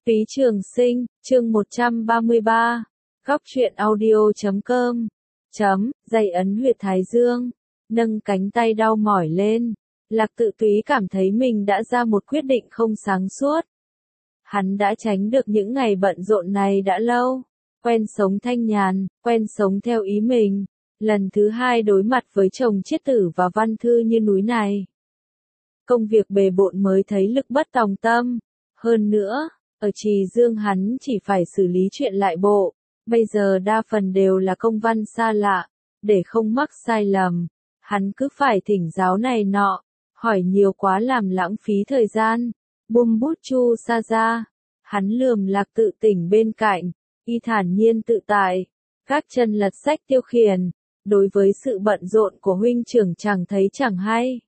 Phí Trường Sinh, chương 133, góc truyện audio.com, dây ấn huyệt thái dương, nâng cánh tay đau mỏi lên. Lạc Tự Túy cảm thấy mình đã ra một quyết định không sáng suốt. Hắn đã tránh được những ngày bận rộn này đã lâu, quen sống thanh nhàn, quen sống theo ý mình. Lần thứ hai đối mặt với chồng Chiết Tử và Văn Thư như núi này. Công việc bề bộn mới thấy lực bất tòng tâm. Hơn nữa, ở Trì Dương hắn chỉ phải xử lý chuyện lại bộ, bây giờ đa phần đều là công văn xa lạ, để không mắc sai lầm. Hắn cứ phải thỉnh giáo này nọ, hỏi nhiều quá làm lãng phí thời gian. Buông bút chu sa ra, hắn lườm Lạc Tự Tỉnh bên cạnh, y thản nhiên tự tại, các chân lật sách tiêu khiển. Đối với sự bận rộn của huynh trưởng chẳng thấy chẳng hay.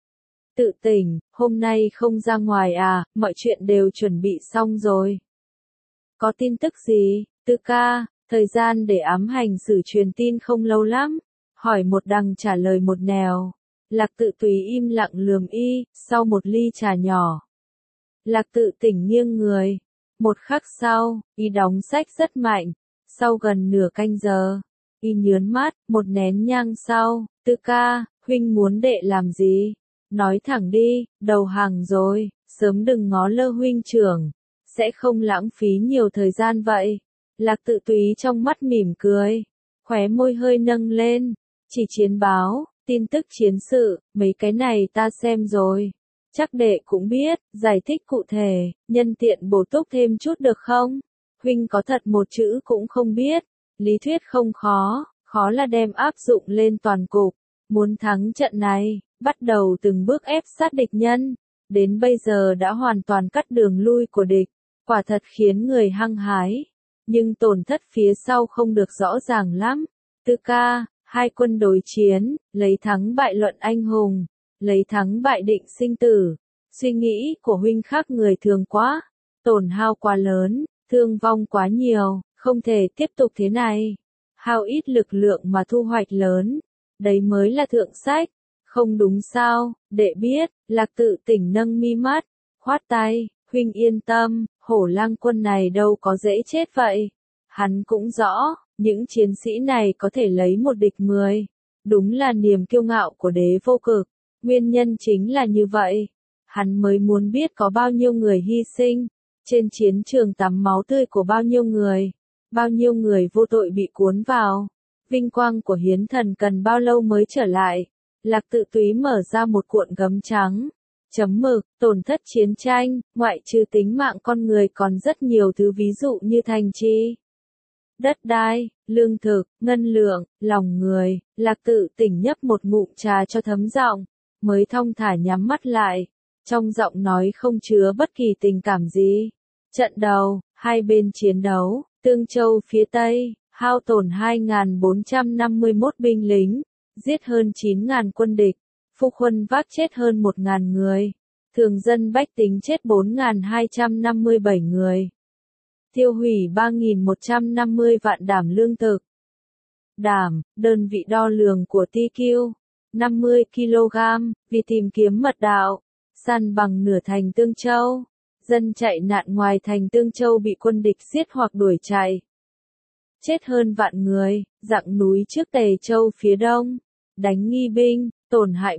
Tự Tỉnh, hôm nay không ra ngoài à, mọi chuyện đều chuẩn bị xong rồi. Có tin tức gì, Tư ca, thời gian để ám hành xử truyền tin không lâu lắm, hỏi một đằng trả lời một nẻo. Lạc Tự Túy im lặng lườm y, sau một ly trà nhỏ. Lạc Tự Tỉnh nghiêng người, một khắc sau, y đóng sách rất mạnh, sau gần nửa canh giờ. Y nhớn mắt, một nén nhang sau, Tư ca, huynh muốn đệ làm gì? Nói thẳng đi, đầu hàng rồi, sớm đừng ngó lơ huynh trưởng, sẽ không lãng phí nhiều thời gian vậy. Lạc Tự Túy trong mắt mỉm cười, khóe môi hơi nâng lên, chỉ chiến báo, tin tức chiến sự, mấy cái này ta xem rồi. Chắc đệ cũng biết, giải thích cụ thể, nhân tiện bổ túc thêm chút được không? Huynh có thật một chữ cũng không biết. Lý thuyết không khó, khó là đem áp dụng lên toàn cục. Muốn thắng trận này, bắt đầu từng bước ép sát địch nhân, đến bây giờ đã hoàn toàn cắt đường lui của địch, quả thật khiến người hăng hái. Nhưng tổn thất phía sau không được rõ ràng lắm. Tư ca, hai quân đối chiến, lấy thắng bại luận anh hùng, lấy thắng bại định sinh tử. Suy nghĩ của huynh khác người thường quá, tổn hao quá lớn, thương vong quá nhiều. Không thể tiếp tục thế này. Hao ít lực lượng mà thu hoạch lớn. Đấy mới là thượng sách. Không đúng sao, đệ biết. Lạc Tự Tỉnh nâng mi mắt, khoát tay, huynh yên tâm, Hổ Lang quân này đâu có dễ chết vậy. Hắn cũng rõ, những chiến sĩ này có thể lấy một địch 10. Đúng là niềm kiêu ngạo của đế vô cực. Nguyên nhân chính là như vậy. Hắn mới muốn biết có bao nhiêu người hy sinh. Trên chiến trường tắm máu tươi của bao nhiêu người. Bao nhiêu người vô tội bị cuốn vào. Vinh quang của hiến thần cần bao lâu mới trở lại. Lạc Tự Túy mở ra một cuộn gấm trắng. Chấm mực, tổn thất chiến tranh, ngoại trừ tính mạng con người còn rất nhiều thứ ví dụ như thành trì, đất đai, lương thực, ngân lượng, lòng người. Lạc Tự Tỉnh nhấp một ngụm trà cho thấm giọng, mới thong thả nhắm mắt lại. Trong giọng nói không chứa bất kỳ tình cảm gì. Trận đầu, hai bên chiến đấu. Tương Châu phía Tây, hao tổn 2.451 binh lính, giết hơn 9.000 quân địch, phục huân vác chết hơn 1.000 người, thường dân bách tính chết 4.257 người, tiêu hủy 3.150 vạn đảm lương thực. Đảm, đơn vị đo lường của TQ, 50 kg, vì tìm kiếm mật đạo, san bằng nửa thành Tương Châu. Dân chạy nạn ngoài thành Tương Châu bị quân địch giết hoặc đuổi chạy. Chết hơn vạn người, dặng núi trước Tề Châu phía đông. Đánh nghi binh, tổn hại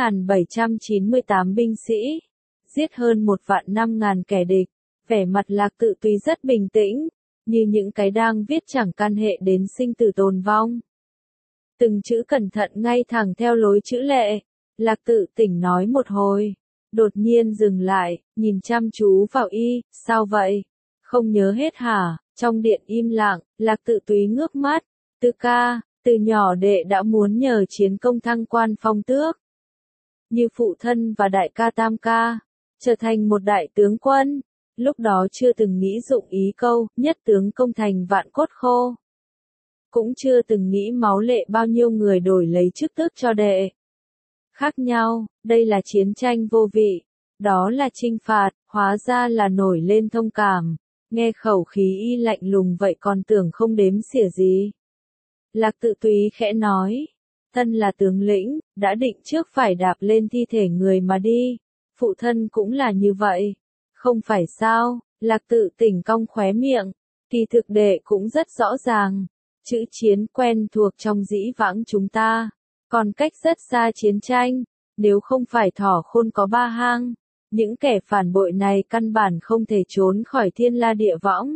4.798 binh sĩ. Giết hơn 1.500.000 kẻ địch. Vẻ mặt Lạc Tự Túy rất bình tĩnh, như những cái đang viết chẳng can hệ đến sinh tử tồn vong. Từng chữ cẩn thận ngay thẳng theo lối chữ lệ. Lạc Tự Tỉnh nói một hồi. Đột nhiên dừng lại, nhìn chăm chú vào y, sao vậy? Không nhớ hết hả? Trong điện im lặng, Lạc Tự Túy ngước mắt. Tư ca, từ nhỏ đệ đã muốn nhờ chiến công thăng quan phong tước. Như phụ thân và đại ca tam ca, trở thành một đại tướng quân. Lúc đó chưa từng nghĩ dụng ý câu, nhất tướng công thành vạn cốt khô. Cũng chưa từng nghĩ máu lệ bao nhiêu người đổi lấy chức tước cho đệ. Khác nhau, đây là chiến tranh vô vị, đó là chinh phạt, hóa ra là nổi lên thông cảm. Nghe khẩu khí y lạnh lùng vậy còn tưởng không đếm xỉa gì. Lạc Tự Túy khẽ nói, thân là tướng lĩnh, đã định trước phải đạp lên thi thể người mà đi. Phụ thân cũng là như vậy, không phải sao? Lạc Tự Tỉnh cong khóe miệng, kỳ thực đệ cũng rất rõ ràng, chữ chiến quen thuộc trong dĩ vãng chúng ta, còn cách rất xa chiến tranh, nếu không phải thỏ khôn có ba hang, những kẻ phản bội này căn bản không thể trốn khỏi thiên la địa võng.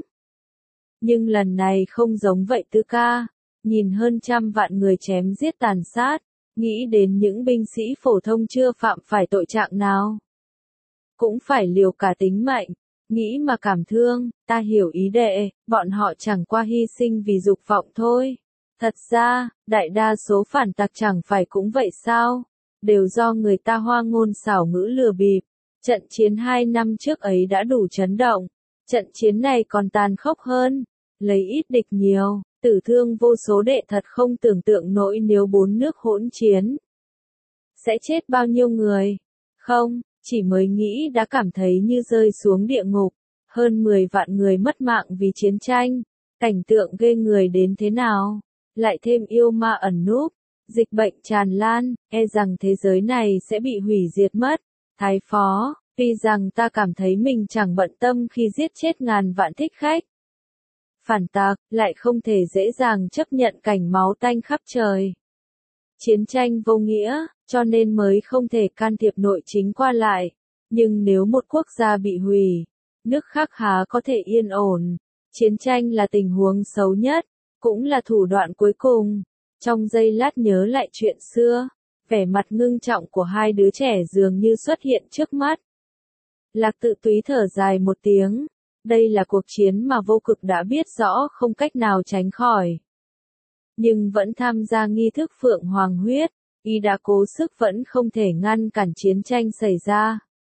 Nhưng lần này không giống vậy Tư ca, nhìn hơn 100 vạn người chém giết tàn sát, nghĩ đến những binh sĩ phổ thông chưa phạm phải tội trạng nào. Cũng phải liều cả tính mệnh, nghĩ mà cảm thương, ta hiểu ý đệ, bọn họ chẳng qua hy sinh vì dục vọng thôi. Thật ra, đại đa số phản tặc chẳng phải cũng vậy sao, đều do người ta hoa ngôn xảo ngữ lừa bịp. Trận chiến 2 năm trước ấy đã đủ chấn động, trận chiến này còn tàn khốc hơn, lấy ít địch nhiều, tử thương vô số đệ thật không tưởng tượng nổi nếu 4 nước hỗn chiến. Sẽ chết bao nhiêu người? Không, chỉ mới nghĩ đã cảm thấy như rơi xuống địa ngục, hơn 10 vạn người mất mạng vì chiến tranh, cảnh tượng ghê người đến thế nào, lại thêm yêu ma ẩn núp, dịch bệnh tràn lan, e rằng thế giới này sẽ bị hủy diệt mất. Thái phó, tuy rằng ta cảm thấy mình chẳng bận tâm khi giết chết ngàn vạn thích khách. Phản tặc, lại không thể dễ dàng chấp nhận cảnh máu tanh khắp trời. Chiến tranh vô nghĩa, cho nên mới không thể can thiệp nội chính qua lại. Nhưng nếu một quốc gia bị hủy, nước khác há có thể yên ổn. Chiến tranh là tình huống xấu nhất, cũng là thủ đoạn cuối cùng. Trong giây lát nhớ lại chuyện xưa, vẻ mặt ngưng trọng của hai đứa trẻ dường như xuất hiện trước mắt. Lạc Tự Túy thở dài một tiếng, đây là cuộc chiến mà Vô Cực đã biết rõ không cách nào tránh khỏi. Nhưng vẫn tham gia nghi thức Phượng Hoàng huyết, y đã cố sức vẫn không thể ngăn cản chiến tranh xảy ra.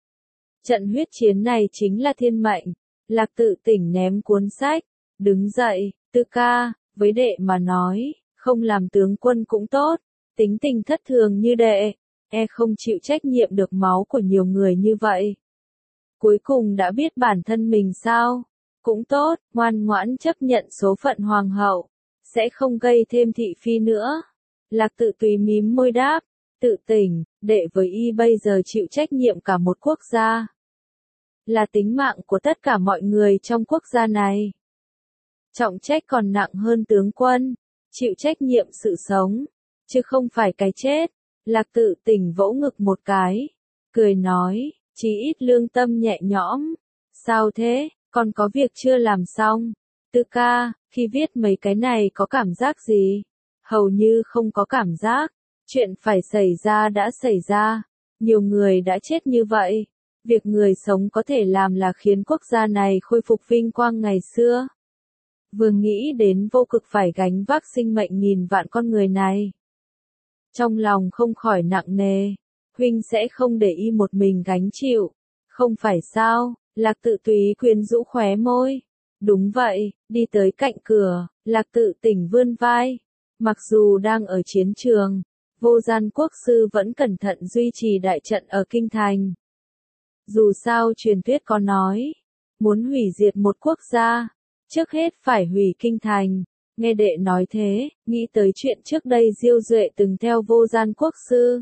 Trận huyết chiến này chính là thiên mệnh. Lạc Tự Tỉnh ném cuốn sách, đứng dậy, Tư ca, với đệ mà nói, không làm tướng quân cũng tốt, tính tình thất thường như đệ, e không chịu trách nhiệm được máu của nhiều người như vậy. Cuối cùng đã biết bản thân mình sao, cũng tốt, ngoan ngoãn chấp nhận số phận hoàng hậu, sẽ không gây thêm thị phi nữa. Lạc Tự Túy mím môi đáp, Tự Tỉnh, đệ với y bây giờ chịu trách nhiệm cả một quốc gia. Là tính mạng của tất cả mọi người trong quốc gia này. Trọng trách còn nặng hơn tướng quân, chịu trách nhiệm sự sống, chứ không phải cái chết. Lạc Tự Tỉnh vỗ ngực một cái, cười nói, chí ít lương tâm nhẹ nhõm. Sao thế, còn có việc chưa làm xong? Tư ca, khi viết mấy cái này có cảm giác gì? Hầu như không có cảm giác, chuyện phải xảy ra đã xảy ra, nhiều người đã chết như vậy. Việc người sống có thể làm là khiến quốc gia này khôi phục vinh quang ngày xưa. Vừa nghĩ đến Vô Cực phải gánh vác sinh mệnh nghìn vạn con người này, trong lòng không khỏi nặng nề. Huynh sẽ không để y một mình gánh chịu, không phải sao? Lạc Tự Túy quyến rũ khóe môi. Đúng vậy, đi tới cạnh cửa, Lạc Tự Tỉnh vươn vai. Mặc dù đang ở chiến trường, Vô Gian Quốc sư vẫn cẩn thận duy trì đại trận ở kinh thành. Dù sao truyền thuyết có nói, muốn hủy diệt một quốc gia, trước hết phải hủy kinh thành. Nghe đệ nói thế, nghĩ tới chuyện trước đây Diêu Duệ từng theo Vô Gian Quốc sư.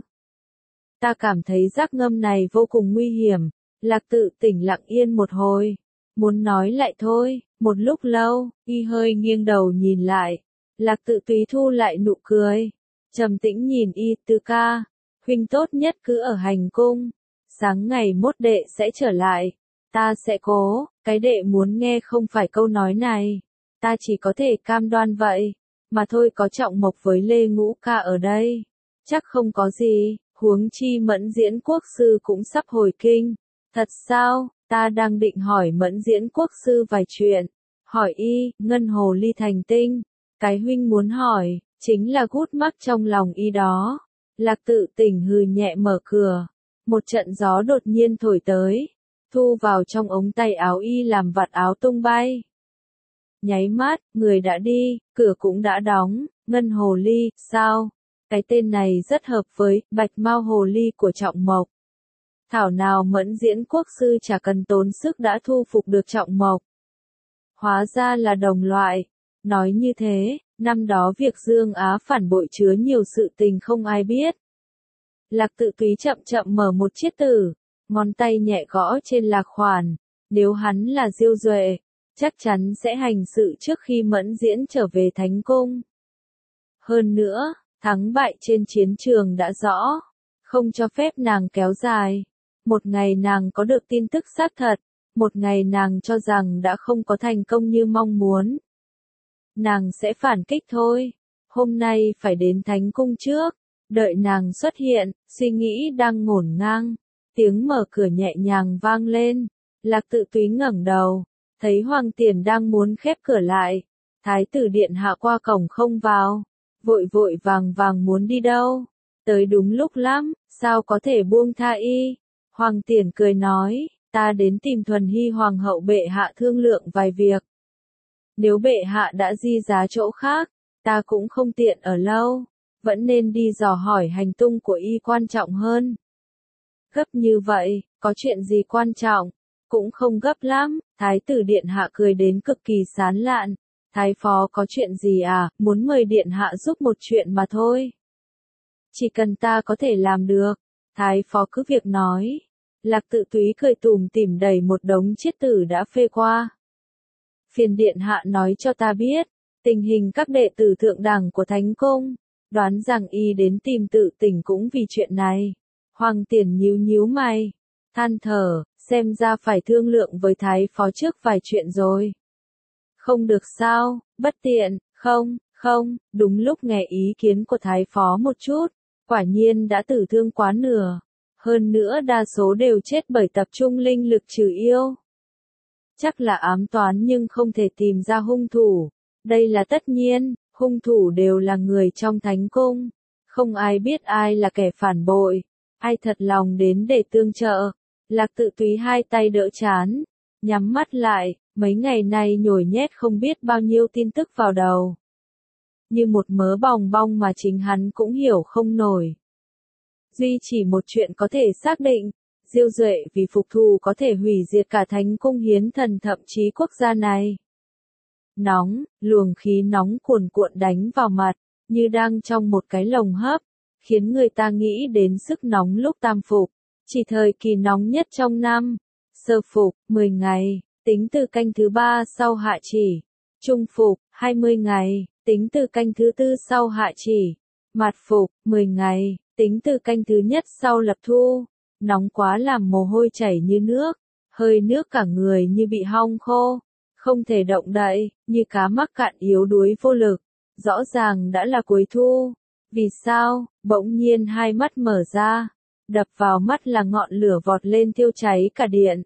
Ta cảm thấy giác ngâm này vô cùng nguy hiểm. Lạc Tự Tỉnh lặng yên một hồi, muốn nói lại thôi. Một lúc lâu, y hơi nghiêng đầu nhìn lại. Lạc Tự Túy thu lại nụ cười, trầm tĩnh nhìn y, Tư ca, huynh tốt nhất cứ ở hành cung. Sáng ngày mốt đệ sẽ trở lại, ta sẽ cố. Cái đệ muốn nghe không phải câu nói này, ta chỉ có thể cam đoan vậy. Mà thôi, có Trọng Mộc với Lê Ngũ ca ở đây, chắc không có gì. Huống chi Mẫn Diễn Quốc sư cũng sắp hồi kinh. Thật sao? Ta đang định hỏi Mẫn Diễn Quốc sư vài chuyện. Hỏi y, ngân hồ ly thành tinh. Cái huynh muốn hỏi, chính là gút mắc trong lòng y đó. Lạc Tự Tỉnh hừ nhẹ mở cửa. Một trận gió đột nhiên thổi tới, thu vào trong ống tay áo y làm vạt áo tung bay. Nháy mắt, người đã đi, cửa cũng đã đóng. Ngân hồ ly, sao? Cái tên này rất hợp với Bạch Mao hồ ly của Trọng Mộc. Thảo nào Mẫn Diễn Quốc sư chả cần tốn sức đã thu phục được Trọng Mộc. Hóa ra là đồng loại. Nói như thế, năm đó việc Dương Á phản bội chứa nhiều sự tình không ai biết. Lạc Tự Túy chậm chậm mở một chiếc tử, ngón tay nhẹ gõ trên lạc khoản. Nếu hắn là Diêu Duệ, chắc chắn sẽ hành sự trước khi Mẫn Diễn trở về Thánh Cung. Hơn nữa, thắng bại trên chiến trường đã rõ, không cho phép nàng kéo dài. Một ngày nàng có được tin tức xác thật, một ngày nàng cho rằng đã không có thành công như mong muốn. Nàng sẽ phản kích thôi. Hôm nay phải đến Thánh Cung trước, đợi nàng xuất hiện, suy nghĩ đang ngổn ngang. Tiếng mở cửa nhẹ nhàng vang lên, Lạc Tự Túy ngẩng đầu, thấy Hoàng Tiền đang muốn khép cửa lại. Thái tử điện hạ qua cổng không vào, vội vội vàng vàng muốn đi đâu. Tới đúng lúc lắm, sao có thể buông tha y. Hoàng Tiền cười nói, ta đến tìm Thuần Hy Hoàng hậu bệ hạ thương lượng vài việc. Nếu bệ hạ đã di giá chỗ khác, ta cũng không tiện ở lâu, vẫn nên đi dò hỏi hành tung của y quan trọng hơn. Gấp như vậy, có chuyện gì quan trọng? Cũng không gấp lắm, Thái tử điện hạ cười đến cực kỳ sán lạn. Thái phó có chuyện gì à, muốn mời điện hạ giúp một chuyện mà thôi. Chỉ cần ta có thể làm được, Thái phó cứ việc nói. Lạc Tự Túy cười tủm tỉm đẩy một đống chiết tử đã phê qua. Phiền điện hạ nói cho ta biết, tình hình các đệ tử thượng đẳng của Thánh Cung, đoán rằng y đến tìm Tự Tỉnh cũng vì chuyện này. Hoàng Tiền nhíu nhíu mày, than thở, xem ra phải thương lượng với Thái phó trước vài chuyện rồi. Không được sao, bất tiện, không, đúng lúc nghe ý kiến của Thái phó một chút, quả nhiên đã tử thương quá nửa. Hơn nữa đa số đều chết bởi tập trung linh lực trừ yêu. Chắc là ám toán nhưng không thể tìm ra hung thủ. Đây là tất nhiên, hung thủ đều là người trong Thánh Cung. Không ai biết ai là kẻ phản bội, ai thật lòng đến để tương trợ. Lạc Tự Túy hai tay đỡ trán, nhắm mắt lại, mấy ngày nay nhồi nhét không biết bao nhiêu tin tức vào đầu. Như một mớ bòng bong mà chính hắn cũng hiểu không nổi. Duy chỉ một chuyện có thể xác định, Diêu Duệ vì phục thù có thể hủy diệt cả Thánh Cung Hiến Thần thậm chí quốc gia này. Nóng, luồng khí nóng cuồn cuộn đánh vào mặt, như đang trong một cái lồng hấp, khiến người ta nghĩ đến sức nóng lúc tam phục, chỉ thời kỳ nóng nhất trong năm. Sơ phục, 10 ngày, tính từ canh thứ 3 sau hạ chỉ. Trung phục, 20 ngày, tính từ canh thứ 4 sau hạ chỉ. Mạt phục, 10 ngày, tính từ canh thứ nhất sau lập thu. Nóng quá làm mồ hôi chảy như nước, hơi nước cả người như bị hong khô, không thể động đậy, như cá mắc cạn yếu đuối vô lực. Rõ ràng đã là cuối thu. Vì sao? Bỗng nhiên hai mắt mở ra, đập vào mắt là ngọn lửa vọt lên thiêu cháy cả điện.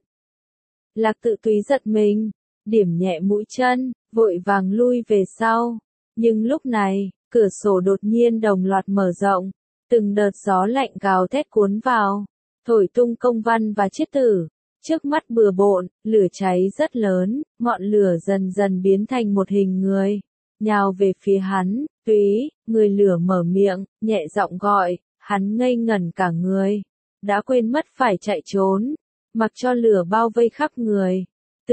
Lạc Tự Túy giật mình, điểm nhẹ mũi chân, vội vàng lui về sau. Nhưng lúc này, cửa sổ đột nhiên đồng loạt mở rộng, từng đợt gió lạnh gào thét cuốn vào, thổi tung công văn và chiết tử. Trước mắt bừa bộn, lửa cháy rất lớn, ngọn lửa dần dần biến thành một hình người, nhào về phía hắn. Túy, người lửa mở miệng, nhẹ giọng gọi, hắn ngây ngẩn cả người, đã quên mất phải chạy trốn, mặc cho lửa bao vây khắp người. Tư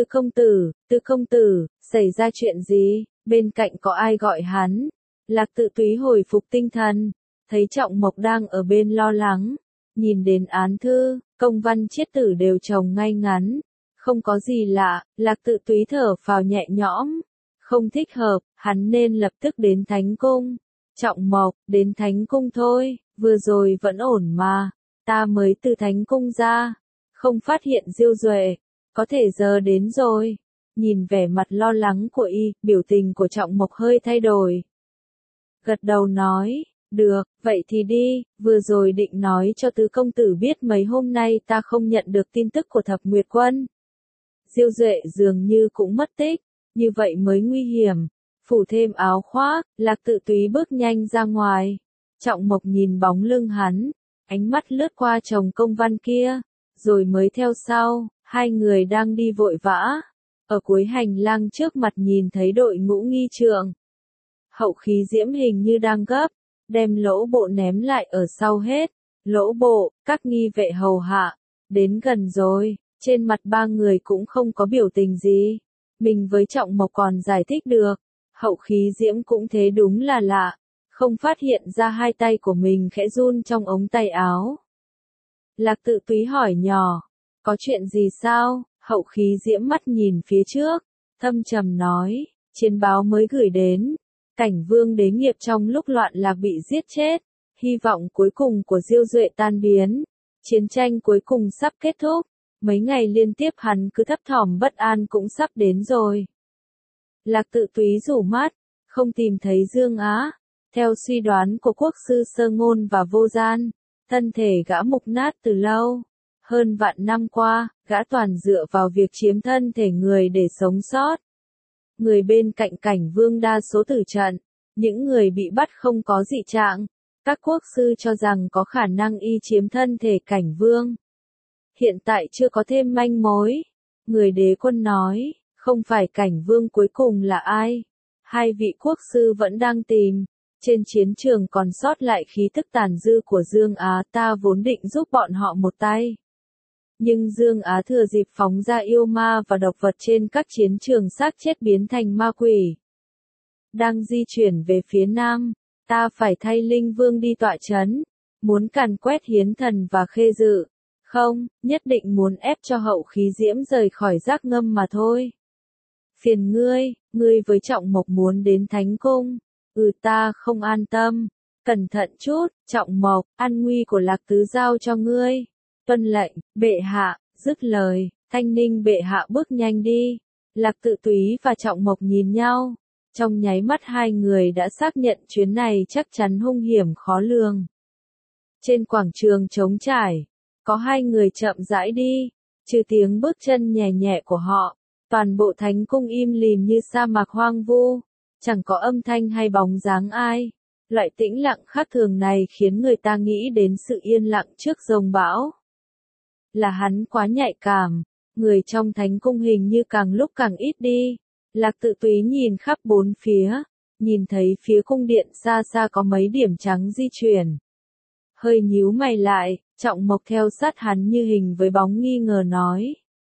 công tử, xảy ra chuyện gì? Bên cạnh có ai gọi hắn? Lạc Tự Túy hồi phục tinh thần, thấy Trọng Mộc đang ở bên lo lắng, nhìn đến án thư, công văn chiết tử đều chồng ngay ngắn, không có gì lạ. Lạc Tự Túy thở phào nhẹ nhõm, không thích hợp, hắn nên lập tức đến Thánh Cung. Trọng Mộc, đến Thánh Cung thôi, vừa rồi vẫn ổn mà, ta mới từ Thánh Cung ra, không phát hiện Diêu Duệ, có thể giờ đến rồi. Nhìn vẻ mặt lo lắng của y, biểu tình của Trọng Mộc hơi thay đổi. Gật đầu nói, được, vậy thì đi, vừa rồi định nói cho tứ công tử biết mấy hôm nay ta không nhận được tin tức của Thập Nguyệt Quân. Diêu Duệ dường như cũng mất tích, như vậy mới nguy hiểm. Phủ thêm áo khoác, Lạc Tự Túy bước nhanh ra ngoài. Trọng Mộc nhìn bóng lưng hắn, ánh mắt lướt qua chồng công văn kia, rồi mới theo sau. Hai người đang đi vội vã, ở cuối hành lang trước mặt nhìn thấy đội ngũ nghi trượng. Hậu Khí Diễm hình như đang gấp, đem Lỗ Bộ ném lại ở sau hết. Lỗ Bộ, các nghi vệ hầu hạ, đến gần rồi. Trên mặt ba người cũng không có biểu tình gì. Mình với Trọng Mộc còn giải thích được, Hậu Khí Diễm cũng thế, đúng là lạ, không phát hiện ra hai tay của mình khẽ run trong ống tay áo. Lạc Tự Túy hỏi nhỏ, có chuyện gì sao? Hậu Khí Diễm mắt nhìn phía trước, thâm trầm nói, chiến báo mới gửi đến, Cảnh Vương đế nghiệp trong lúc loạn lạc bị giết chết, hy vọng cuối cùng của Diêu Duệ tan biến, chiến tranh cuối cùng sắp kết thúc, mấy ngày liên tiếp hắn cứ thấp thỏm bất an cũng sắp đến rồi. Lạc Tự Túy rủ mắt, không tìm thấy Dương Á, theo suy đoán của quốc sư Sơ Ngôn và Vô Gian, thân thể gã mục nát từ lâu. Hơn vạn năm qua, gã toàn dựa vào việc chiếm thân thể người để sống sót. Người bên cạnh Cảnh Vương đa số tử trận, những người bị bắt không có dị trạng, các quốc sư cho rằng có khả năng y chiếm thân thể Cảnh Vương. Hiện tại chưa có thêm manh mối. Người đế quân nói, không phải Cảnh Vương cuối cùng là ai. Hai vị quốc sư vẫn đang tìm. Trên chiến trường còn sót lại khí tức tàn dư của Dương Á, ta vốn định giúp bọn họ một tay. Nhưng Dương Á thừa dịp phóng ra yêu ma và độc vật trên các chiến trường xác chết biến thành ma quỷ. Đang di chuyển về phía nam, ta phải thay Linh Vương đi tọa chấn, muốn càn quét Hiến Thần và Khê Dự. Không, nhất định muốn ép cho Hậu Khí Diễm rời khỏi giác ngâm mà thôi. Phiền ngươi với Trọng Mộc muốn đến Thánh Cung. Ta không an tâm. Cẩn thận chút, Trọng Mộc, an nguy của Lạc Tứ giao cho ngươi. Tuân lệnh, bệ hạ, dứt lời, Thanh Ninh bệ hạ bước nhanh đi. Lạc Tự Túy và Trọng Mộc nhìn nhau. Trong nháy mắt hai người đã xác nhận chuyến này chắc chắn hung hiểm khó lường. Trên quảng trường trống trải, có hai người chậm rãi đi, trừ tiếng bước chân nhẹ nhẹ của họ, toàn bộ Thánh Cung im lìm như sa mạc hoang vu, chẳng có âm thanh hay bóng dáng ai. Loại tĩnh lặng khác thường này khiến người ta nghĩ đến sự yên lặng trước dông bão. Là hắn quá nhạy cảm, người trong Thánh Cung hình như càng lúc càng ít đi. Lạc Tự Túy nhìn khắp bốn phía, nhìn thấy phía cung điện xa xa có mấy điểm trắng di chuyển. Hơi nhíu mày lại, Trọng Mộc theo sát hắn như hình với bóng nghi ngờ nói.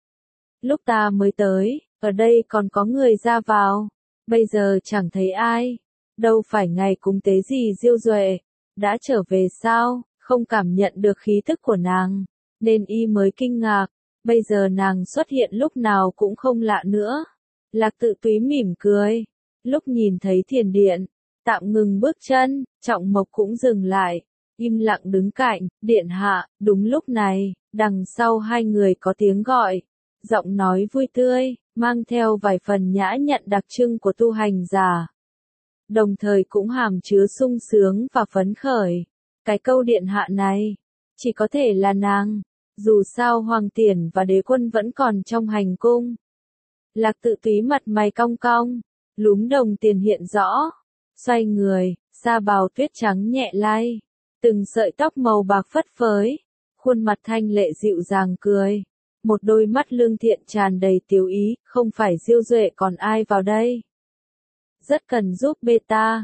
Lúc ta mới tới, ở đây còn có người ra vào, bây giờ chẳng thấy ai. Đâu phải ngày cúng tế gì Diêu Duệ, đã trở về sao, không cảm nhận được khí tức của nàng, nên y mới kinh ngạc, bây giờ nàng xuất hiện lúc nào cũng không lạ nữa. Lạc Tự Túy mỉm cười, lúc nhìn thấy thiền điện, tạm ngừng bước chân, Trọng Mộc cũng dừng lại, im lặng đứng cạnh, điện hạ. Đúng lúc này, đằng sau hai người có tiếng gọi, giọng nói vui tươi, mang theo vài phần nhã nhặn đặc trưng của tu hành giả. Đồng thời cũng hàm chứa sung sướng và phấn khởi. Cái câu điện hạ này, chỉ có thể là nàng, dù sao Hoàng Tiền và Đế Quân vẫn còn trong hành cung. Lạc Tự Túy mặt mày cong cong, lúm đồng tiền hiện rõ, xoay người, sa bào tuyết trắng nhẹ lay, từng sợi tóc màu bạc phất phới, khuôn mặt thanh lệ dịu dàng cười, một đôi mắt lương thiện tràn đầy tiếu ý, không phải Diêu Duệ còn ai vào đây. Rất cần giúp beta,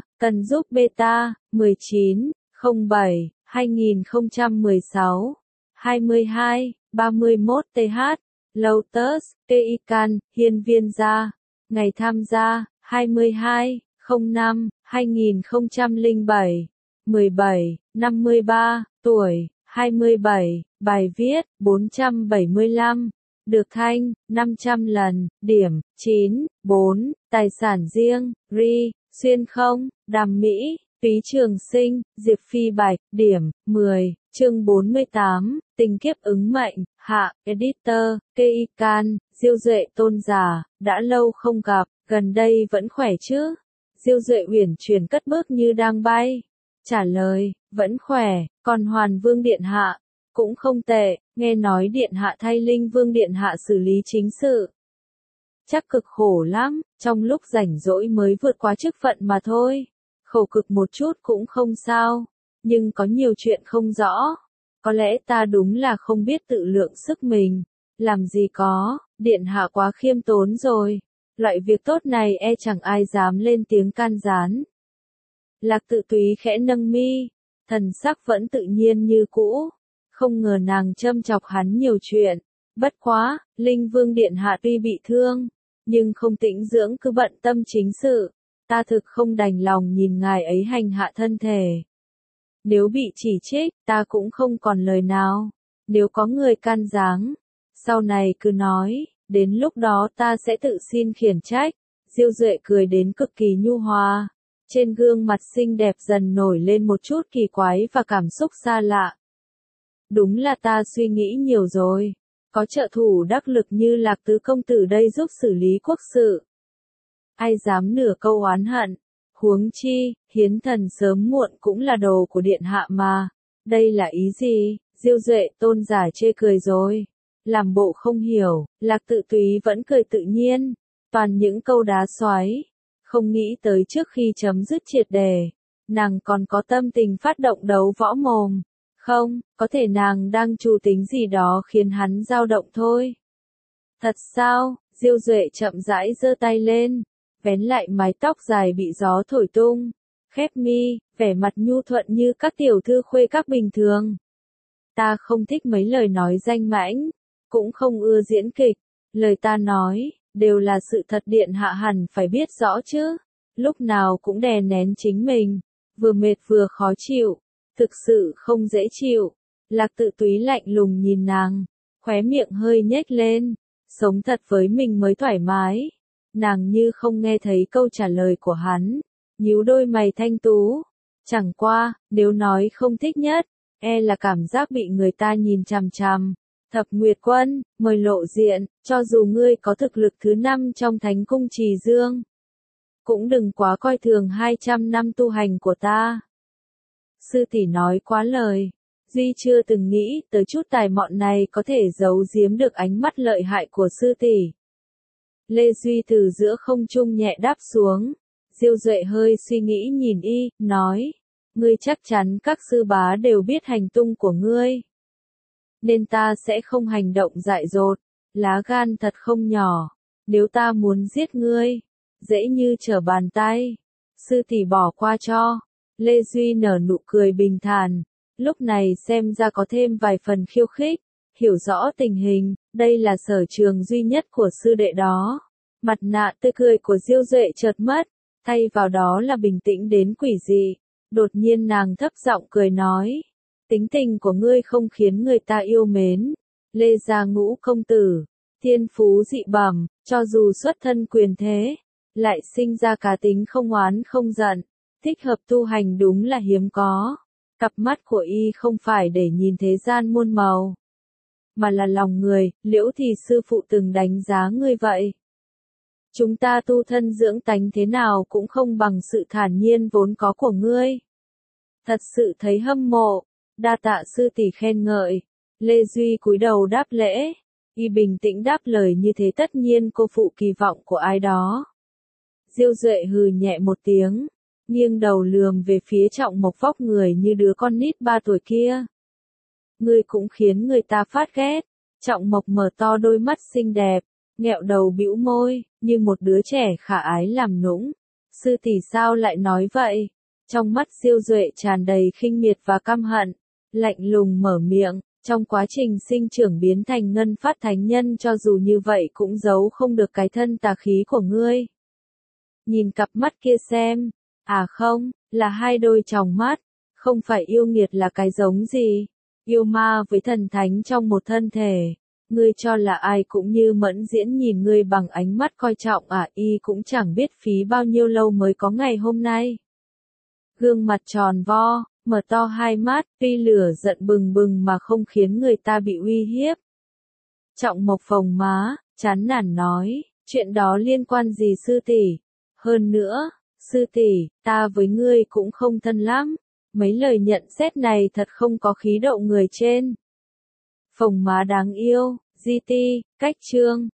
19, 07, 2016, 22, 31 th, Lotus, Teican, Hiên Viên Gia, ngày tham gia, 22, 05, 2007, 17, 53, tuổi, 27, bài viết, 475, được thanh, 500 lần, điểm, 9, 4, tài sản riêng, ri, xuyên không, đàm mỹ, Phí Trường Sinh, Diệp Phi Bạch, điểm, 10, chương 48, tình kiếp ứng mệnh, hạ, editor, Keikan, Diêu Duệ tôn giả, đã lâu không gặp, gần đây vẫn khỏe chứ? Diêu Duệ uyển chuyển cất bước như đang bay. Trả lời, vẫn khỏe, còn Hoàn Vương Điện Hạ, cũng không tệ, nghe nói Điện Hạ thay Linh Vương Điện Hạ xử lý chính sự. Chắc cực khổ lắm, trong lúc rảnh rỗi mới vượt qua chức phận mà thôi. Khổ cực một chút cũng không sao, nhưng có nhiều chuyện không rõ. Có lẽ ta đúng là không biết tự lượng sức mình. Làm gì có, Điện Hạ quá khiêm tốn rồi. Loại việc tốt này chẳng ai dám lên tiếng can gián. Lạc Tự Túy khẽ nâng mi, thần sắc vẫn tự nhiên như cũ. Không ngờ nàng châm chọc hắn nhiều chuyện. Bất quá, Linh Vương Điện Hạ tuy bị thương, nhưng không tĩnh dưỡng cứ bận tâm chính sự. Ta thực không đành lòng nhìn ngài ấy hành hạ thân thể. Nếu bị chỉ trích, ta cũng không còn lời nào. Nếu có người can giáng, sau này cứ nói, đến lúc đó ta sẽ tự xin khiển trách. Diêu Duệ cười đến cực kỳ nhu hòa. Trên gương mặt xinh đẹp dần nổi lên một chút kỳ quái và cảm xúc xa lạ. Đúng là ta suy nghĩ nhiều rồi. Có trợ thủ đắc lực như Lạc Tứ công tử đây giúp xử lý quốc sự. Ai dám nửa câu oán hận. Huống chi, hiến thần sớm muộn cũng là đồ của điện hạ mà. Đây là ý gì? Diêu Duệ tôn giả chê cười rồi. Làm bộ không hiểu, Lạc Tự Túy vẫn cười tự nhiên. Toàn những câu đá xoáy. Không nghĩ tới trước khi chấm dứt triệt đề, nàng còn có tâm tình phát động đấu võ mồm. Không, có thể nàng đang chủ tính gì đó khiến hắn dao động thôi. Thật sao? Diêu Duệ chậm rãi giơ tay lên, vén lại mái tóc dài bị gió thổi tung, khép mi, vẻ mặt nhu thuận như các tiểu thư khuê các bình thường. Ta không thích mấy lời nói danh mãnh, cũng không ưa diễn kịch, lời ta nói đều là sự thật, điện hạ hẳn phải biết rõ chứ. Lúc nào cũng đè nén chính mình, vừa mệt vừa khó chịu, thực sự không dễ chịu. Lạc Tự Túy lạnh lùng nhìn nàng, khóe miệng hơi nhếch lên, sống thật với mình mới thoải mái. Nàng như không nghe thấy câu trả lời của hắn, nhíu đôi mày thanh tú. Chẳng qua, nếu nói không thích nhất, e là cảm giác bị người ta nhìn chằm chằm. Thập Nguyệt Quân, mời lộ diện, cho dù ngươi có thực lực thứ 5 trong Thánh Cung Trì Dương, cũng đừng quá coi thường 200 năm tu hành của ta. Sư tỷ nói quá lời, Duy chưa từng nghĩ tới chút tài mọn này có thể giấu giếm được ánh mắt lợi hại của sư tỷ. Lê Duy từ giữa không trung nhẹ đáp xuống, Diêu Duệ hơi suy nghĩ nhìn y, nói, ngươi chắc chắn các sư bá đều biết hành tung của ngươi. Nên ta sẽ không hành động dại dột, lá gan thật không nhỏ, nếu ta muốn giết ngươi, dễ như trở bàn tay. Sư tỷ bỏ qua cho. Lê Duy nở nụ cười bình thản, lúc này xem ra có thêm vài phần khiêu khích, hiểu rõ tình hình, đây là sở trường duy nhất của sư đệ đó. Mặt nạ tươi cười của Diêu Duệ chợt mất, thay vào đó là bình tĩnh đến quỷ dị. Đột nhiên nàng thấp giọng cười nói, tính tình của ngươi không khiến người ta yêu mến. Lê Gia Ngũ công tử, thiên phú dị bẩm, cho dù xuất thân quyền thế, lại sinh ra cá tính không oán không giận, thích hợp tu hành đúng là hiếm có. Cặp mắt của y không phải để nhìn thế gian muôn màu, mà là lòng người. Liễu thì sư phụ từng đánh giá ngươi vậy. Chúng ta tu thân dưỡng tánh thế nào cũng không bằng sự thản nhiên vốn có của ngươi. Thật sự thấy hâm mộ, đa tạ sư tỷ khen ngợi. Lê Duy cúi đầu đáp lễ, y bình tĩnh đáp lời như thế tất nhiên cô phụ kỳ vọng của ai đó. Diêu Duệ hừ nhẹ một tiếng, nghiêng đầu lườm về phía Trọng Mộc vóc người như đứa con nít 3 tuổi kia. Ngươi cũng khiến người ta phát ghét. Trọng Mộc mở to đôi mắt xinh đẹp, nghẹo đầu bĩu môi, như một đứa trẻ khả ái làm nũng. Sư tỷ sao lại nói vậy? Trong mắt Diêu Duệ tràn đầy khinh miệt và căm hận, lạnh lùng mở miệng, trong quá trình sinh trưởng biến thành ngân phát thánh nhân cho dù như vậy cũng giấu không được cái thân tà khí của ngươi. Nhìn cặp mắt kia xem, à không, là hai đôi tròng mắt, không phải yêu nghiệt là cái giống gì, yêu ma với thần thánh trong một thân thể. Ngươi cho là ai cũng như Mẫn Diễn nhìn ngươi bằng ánh mắt coi trọng à? Y cũng chẳng biết phí bao nhiêu lâu mới có ngày hôm nay. Gương mặt tròn vo, mở to hai mắt, tuy lửa giận bừng bừng mà không khiến người ta bị uy hiếp. Trọng Mộc phồng má, chán nản nói, chuyện đó liên quan gì sư tỷ? Hơn nữa, sư tỷ, ta với ngươi cũng không thân lắm. Mấy lời nhận xét này thật không có khí độ người trên. Phồng má đáng yêu, GT, cách chương.